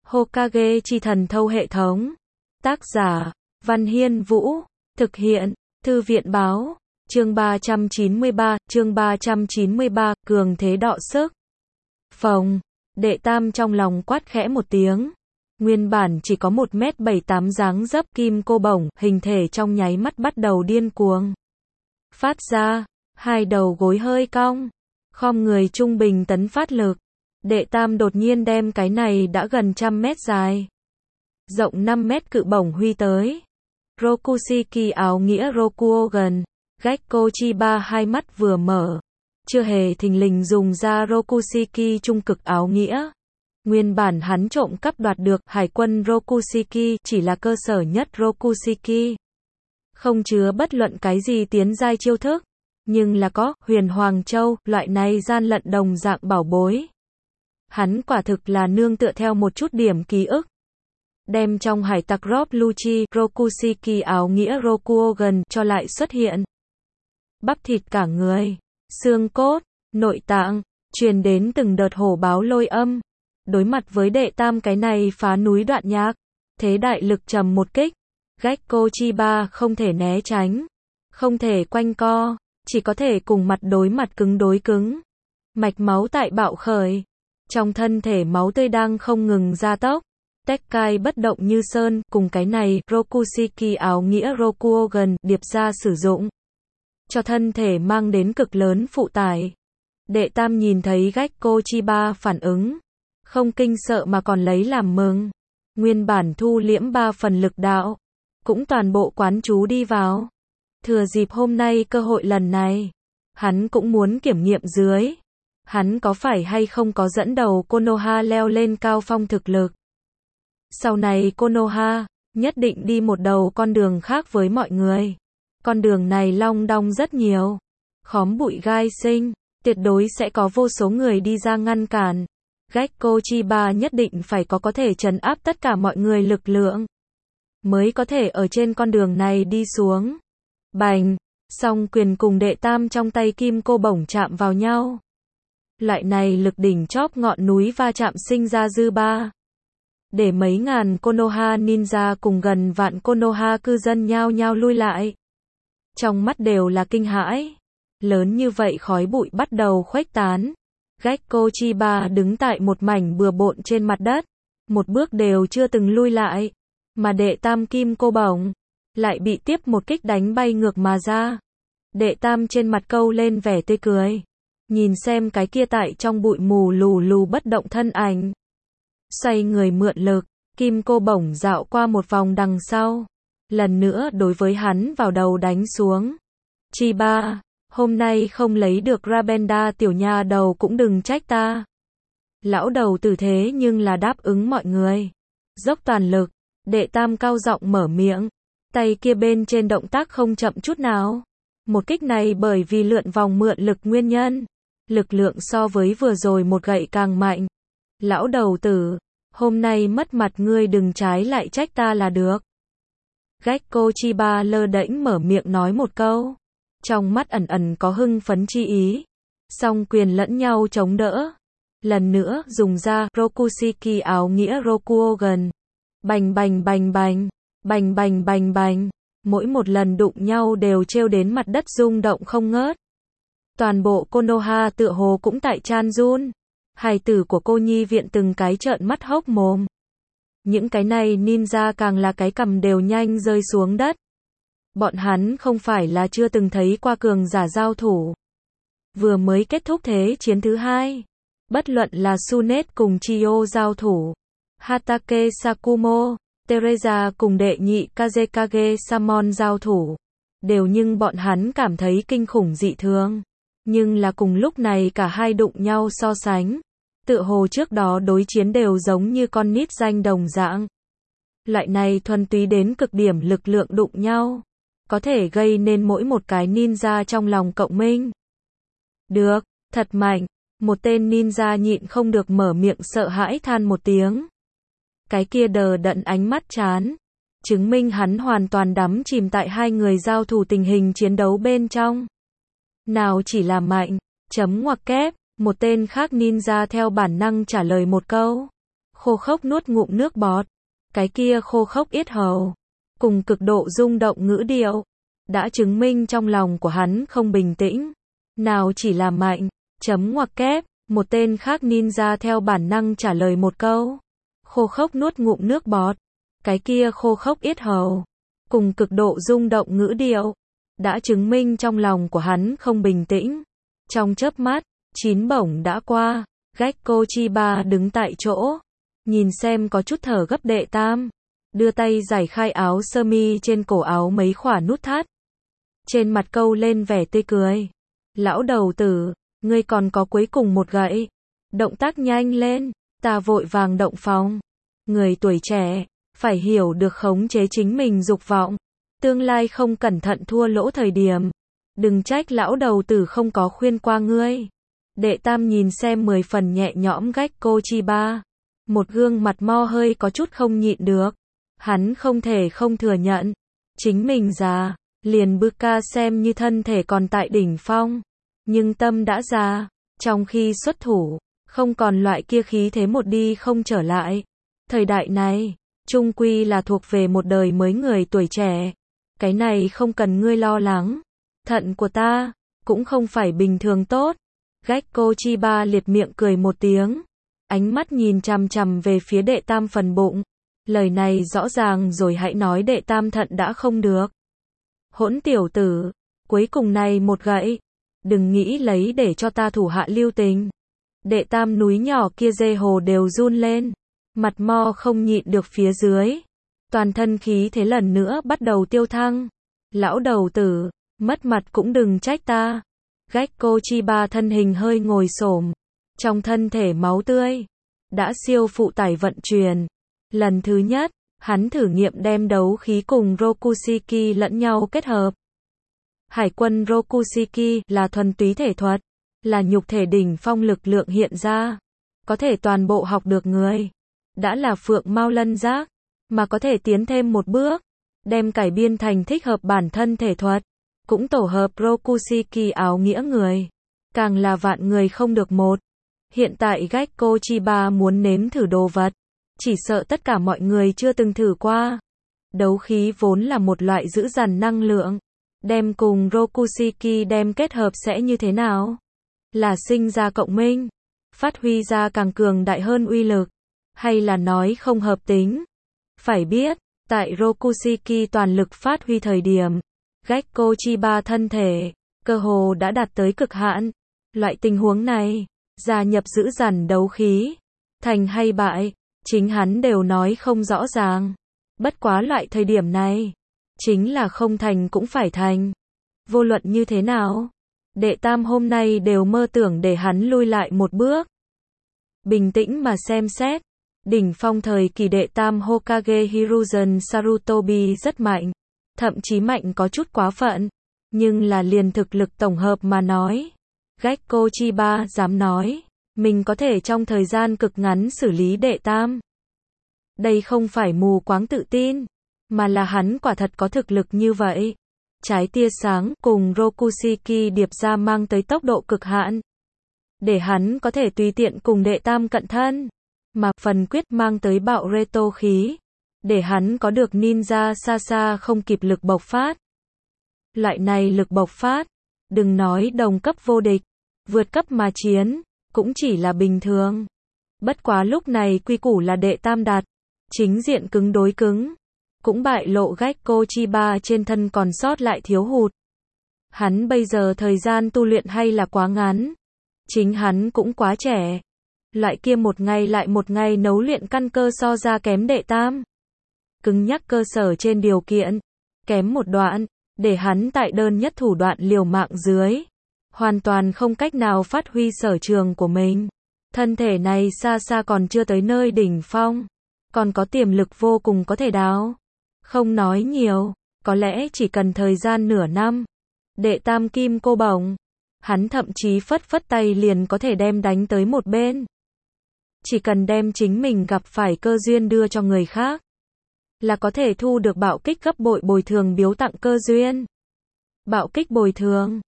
Hokage chi thần thâu hệ thống. Tác giả, Văn Hiên Vũ. Thực hiện, Thư viện Báo. Chương 393, cường thế đọ sức. Phồng, Đệ Tam trong lòng quát khẽ một tiếng. Nguyên bản chỉ có 1m78 dáng dấp kim cô bổng, hình thể trong nháy mắt bắt đầu điên cuồng phát ra, hai đầu gối hơi cong, khom người trung bình tấn phát lực. Đệ Tam đột nhiên đem cái này đã gần 100m dài, rộng 5m cự bổng huy tới. Rokushiki áo nghĩa Rokuogan, Gekko Chiba hai mắt vừa mở, chưa hề thình lình dùng ra Rokushiki trung cực áo nghĩa. Nguyên bản hắn trộm cắp đoạt được hải quân Rokushiki chỉ là cơ sở nhất Rokushiki, không chứa bất luận cái gì tiến giai chiêu thức, nhưng là có Huyền Hoàng Châu, loại này gian lận đồng dạng bảo bối. Hắn quả thực là nương tựa theo một chút điểm ký ức, đem trong hải tặc Rob Lucci Rokushiki áo nghĩa Rokuogan cho lại xuất hiện. Bắp thịt cả người, xương cốt, nội tạng, truyền đến từng đợt hổ báo lôi âm. Đối mặt với Đệ Tam cái này phá núi đoạn nhạc, thế đại lực trầm một kích, Gekko Chiba không thể né tránh, không thể quanh co, chỉ có thể cùng mặt đối mặt cứng đối cứng. Mạch máu tại bạo khởi, trong thân thể máu tươi đang không ngừng gia tốc. Tekkai bất động như sơn, cùng cái này Rokushiki áo nghĩa Rokuogan điệp ra sử dụng, cho thân thể mang đến cực lớn phụ tải. Đệ Tam nhìn thấy Gekko Chiba phản ứng, không kinh sợ mà còn lấy làm mừng. Nguyên bản thu liễm 3 phần lực đạo, cũng toàn bộ quán chú đi vào. Thừa dịp hôm nay cơ hội lần này, hắn cũng muốn kiểm nghiệm dưới, hắn có phải hay không có dẫn đầu Konoha leo lên cao phong thực lực. Sau này Konoha, nhất định đi một đầu con đường khác với mọi người. Con đường này long đong rất nhiều, khóm bụi gai sinh, tuyệt đối sẽ có vô số người đi ra ngăn cản. Gekko Chiba nhất định phải có thể trấn áp tất cả mọi người lực lượng, mới có thể ở trên con đường này đi xuống. Bành, song quyền cùng Đệ Tam trong tay kim cô bổng chạm vào nhau. Loại này lực đỉnh chóp ngọn núi va chạm sinh ra dư ba, để mấy ngàn Konoha ninja cùng gần vạn Konoha cư dân nhao nhao lui lại. Trong mắt đều là kinh hãi. Lớn như vậy khói bụi bắt đầu khuếch tán. Gekko Chiba đứng tại một mảnh bừa bộn trên mặt đất, một bước đều chưa từng lui lại, mà Đệ Tam kim cô bổng lại bị tiếp một kích đánh bay ngược mà ra. Đệ Tam trên mặt câu lên vẻ tươi cười, nhìn xem cái kia tại trong bụi mù lù lù bất động thân ảnh, xoay người mượn lực, kim cô bổng dạo qua một vòng đằng sau, lần nữa đối với hắn vào đầu đánh xuống. Chiba, hôm nay không lấy được Rabenda tiểu nha đầu cũng đừng trách ta. Lão đầu tử thế nhưng là đáp ứng mọi người, dốc toàn lực. Đệ Tam cao giọng mở miệng, tay kia bên trên động tác không chậm chút nào. Một kích này bởi vì lượn vòng mượn lực nguyên nhân, lực lượng so với vừa rồi một gậy càng mạnh. Lão đầu tử, hôm nay mất mặt ngươi đừng trái lại trách ta là được. Gekko Chiba lơ đễnh mở miệng nói một câu, trong mắt ẩn ẩn có hưng phấn chi ý. Song quyền lẫn nhau chống đỡ, lần nữa dùng ra Rokushiki áo nghĩa Rokuogan. Bành bành bành bành, bành bành bành bành, mỗi một lần đụng nhau đều trêu đến mặt đất rung động không ngớt. Toàn bộ Konoha tựa hồ cũng tại chan run. Hài tử của cô nhi viện từng cái trợn mắt hốc mồm. Những cái này ninja càng là cái cằm đều nhanh rơi xuống đất. Bọn hắn không phải là chưa từng thấy qua cường giả giao thủ. Vừa mới kết thúc thế chiến thứ hai, bất luận là Sunet cùng Chiyo giao thủ, Hatake Sakumo, Teresa cùng đệ nhị Kazekage Samon giao thủ, đều nhưng bọn hắn cảm thấy kinh khủng dị thường. Nhưng là cùng lúc này cả hai đụng nhau so sánh, tựa hồ trước đó đối chiến đều giống như con nít danh đồng dạng. Loại này thuần túy đến cực điểm lực lượng đụng nhau, có thể gây nên mỗi một cái ninja trong lòng cộng minh. Được, thật mạnh, một tên ninja nhịn không được mở miệng sợ hãi than một tiếng. Cái kia đờ đẫn ánh mắt chán, chứng minh hắn hoàn toàn đắm chìm tại hai người giao thủ tình hình chiến đấu bên trong. Nào chỉ là mạnh, chấm ngoặc kép, một tên khác ninja theo bản năng trả lời một câu. khô khốc nuốt ngụm nước bọt, cái kia khô khốc yết hầu, cùng cực độ rung động ngữ điệu, đã chứng minh trong lòng của hắn không bình tĩnh, nào chỉ là mạnh, chấm ngoặc kép, một tên khác ninja theo bản năng trả lời một câu, khô khốc nuốt ngụm nước bọt, cái kia khô khốc yết hầu, cùng cực độ rung động ngữ điệu, đã chứng minh trong lòng của hắn không bình tĩnh. Trong chớp mắt, 9 bổng đã qua, Gekko Chiba đứng tại chỗ, nhìn xem có chút thở gấp đệ tam, đưa tay giải khai áo sơ mi trên cổ áo mấy khỏa nút thắt. Trên mặt câu lên vẻ tươi cười. Lão đầu tử, ngươi còn có cuối cùng một gậy. Động tác nhanh lên, ta vội vàng động phòng. Người tuổi trẻ, phải hiểu được khống chế chính mình dục vọng. Tương lai không cẩn thận thua lỗ thời điểm. Đừng trách lão đầu tử không có khuyên qua ngươi. Đệ tam nhìn xem 10 phần nhẹ nhõm Gekko Chiba. Một gương mặt mo hơi có chút không nhịn được. Hắn không thể không thừa nhận. Chính mình già, liền Buka xem như thân thể còn tại đỉnh phong. Nhưng tâm đã già, trong khi xuất thủ, không còn loại kia khí thế một đi không trở lại. Thời đại này, chung quy là thuộc về một đời mới người tuổi trẻ. Cái này không cần ngươi lo lắng. Thận của ta, cũng không phải bình thường tốt. Gekko Chiba liệt miệng cười một tiếng. Ánh mắt nhìn chằm chằm về phía đệ tam phần bụng. Lời này rõ ràng rồi, hãy nói đệ tam thận đã không được. Hỗn tiểu tử, cuối cùng này một gậy. Đừng nghĩ lấy để cho ta thủ hạ lưu tình. Đệ tam núi nhỏ kia dê hồ đều run lên. Mặt mo không nhịn được phía dưới. Toàn thân khí thế lần nữa bắt đầu tiêu thăng. Lão đầu tử, mất mặt cũng đừng trách ta. Gekko Chiba thân hình hơi ngồi xổm. Trong thân thể máu tươi. Đã siêu phụ tải vận chuyển. Lần thứ nhất, hắn thử nghiệm đem đấu khí cùng Rokushiki lẫn nhau kết hợp. Hải quân Rokushiki là thuần túy thể thuật, là nhục thể đỉnh phong lực lượng hiện ra, có thể toàn bộ học được người. Đã là phượng mao lân giác, mà có thể tiến thêm một bước, đem cải biên thành thích hợp bản thân thể thuật, cũng tổ hợp Rokushiki áo nghĩa người. Càng là vạn người không được một. Hiện tại Gekko Chiba muốn nếm thử đồ vật, chỉ sợ tất cả mọi người chưa từng thử qua. Đấu khí vốn là một loại giữ dằn năng lượng. Đem cùng Rokushiki đem kết hợp sẽ như thế nào? Là sinh ra cộng minh, phát huy ra càng cường đại hơn uy lực, hay là nói không hợp tính? Phải biết, tại Rokushiki toàn lực phát huy thời điểm, Gekko Chiba thân thể, cơ hồ đã đạt tới cực hạn. Loại tình huống này, gia nhập giữ dằn đấu khí, thành hay bại, chính hắn đều nói không rõ ràng. Bất quá loại thời điểm này, chính là không thành cũng phải thành. Vô luận như thế nào, đệ tam hôm nay đều mơ tưởng để hắn lui lại một bước. Bình tĩnh mà xem xét, đỉnh phong thời kỳ đệ tam Hokage Hiruzen Sarutobi rất mạnh, thậm chí mạnh có chút quá phận, nhưng là liền thực lực tổng hợp mà nói, Gekko Chiba dám nói, mình có thể trong thời gian cực ngắn xử lý đệ tam. Đây không phải mù quáng tự tin, mà là hắn quả thật có thực lực như vậy. Trái tia sáng cùng Rokushiki điệp ra mang tới tốc độ cực hạn, để hắn có thể tùy tiện cùng đệ tam cận thân, mà phần quyết mang tới bạo Reto khí, để hắn có được ninja xa xa không kịp lực bộc phát. Loại này lực bộc phát, đừng nói đồng cấp vô địch, vượt cấp mà chiến, cũng chỉ là bình thường. Bất quá lúc này quy củ là đệ tam đạt, chính diện cứng đối cứng, cũng bại lộ Gekko Chiba trên thân còn sót lại thiếu hụt. Hắn bây giờ thời gian tu luyện hay là quá ngắn, chính hắn cũng quá trẻ. Loại kia một ngày lại một ngày nấu luyện căn cơ so ra kém đệ tam. Cứng nhắc cơ sở trên điều kiện, kém một đoạn, để hắn tại đơn nhất thủ đoạn liều mạng dưới, hoàn toàn không cách nào phát huy sở trường của mình. Thân thể này xa xa còn chưa tới nơi đỉnh phong, còn có tiềm lực vô cùng có thể đào. Không nói nhiều, có lẽ chỉ cần thời gian nửa năm, đệ tam kim cô bổng, hắn thậm chí phất phất tay liền có thể đem đánh tới một bên. Chỉ cần đem chính mình gặp phải cơ duyên đưa cho người khác, là có thể thu được bạo kích gấp bội bồi thường biếu tặng cơ duyên. Bạo kích bồi thường,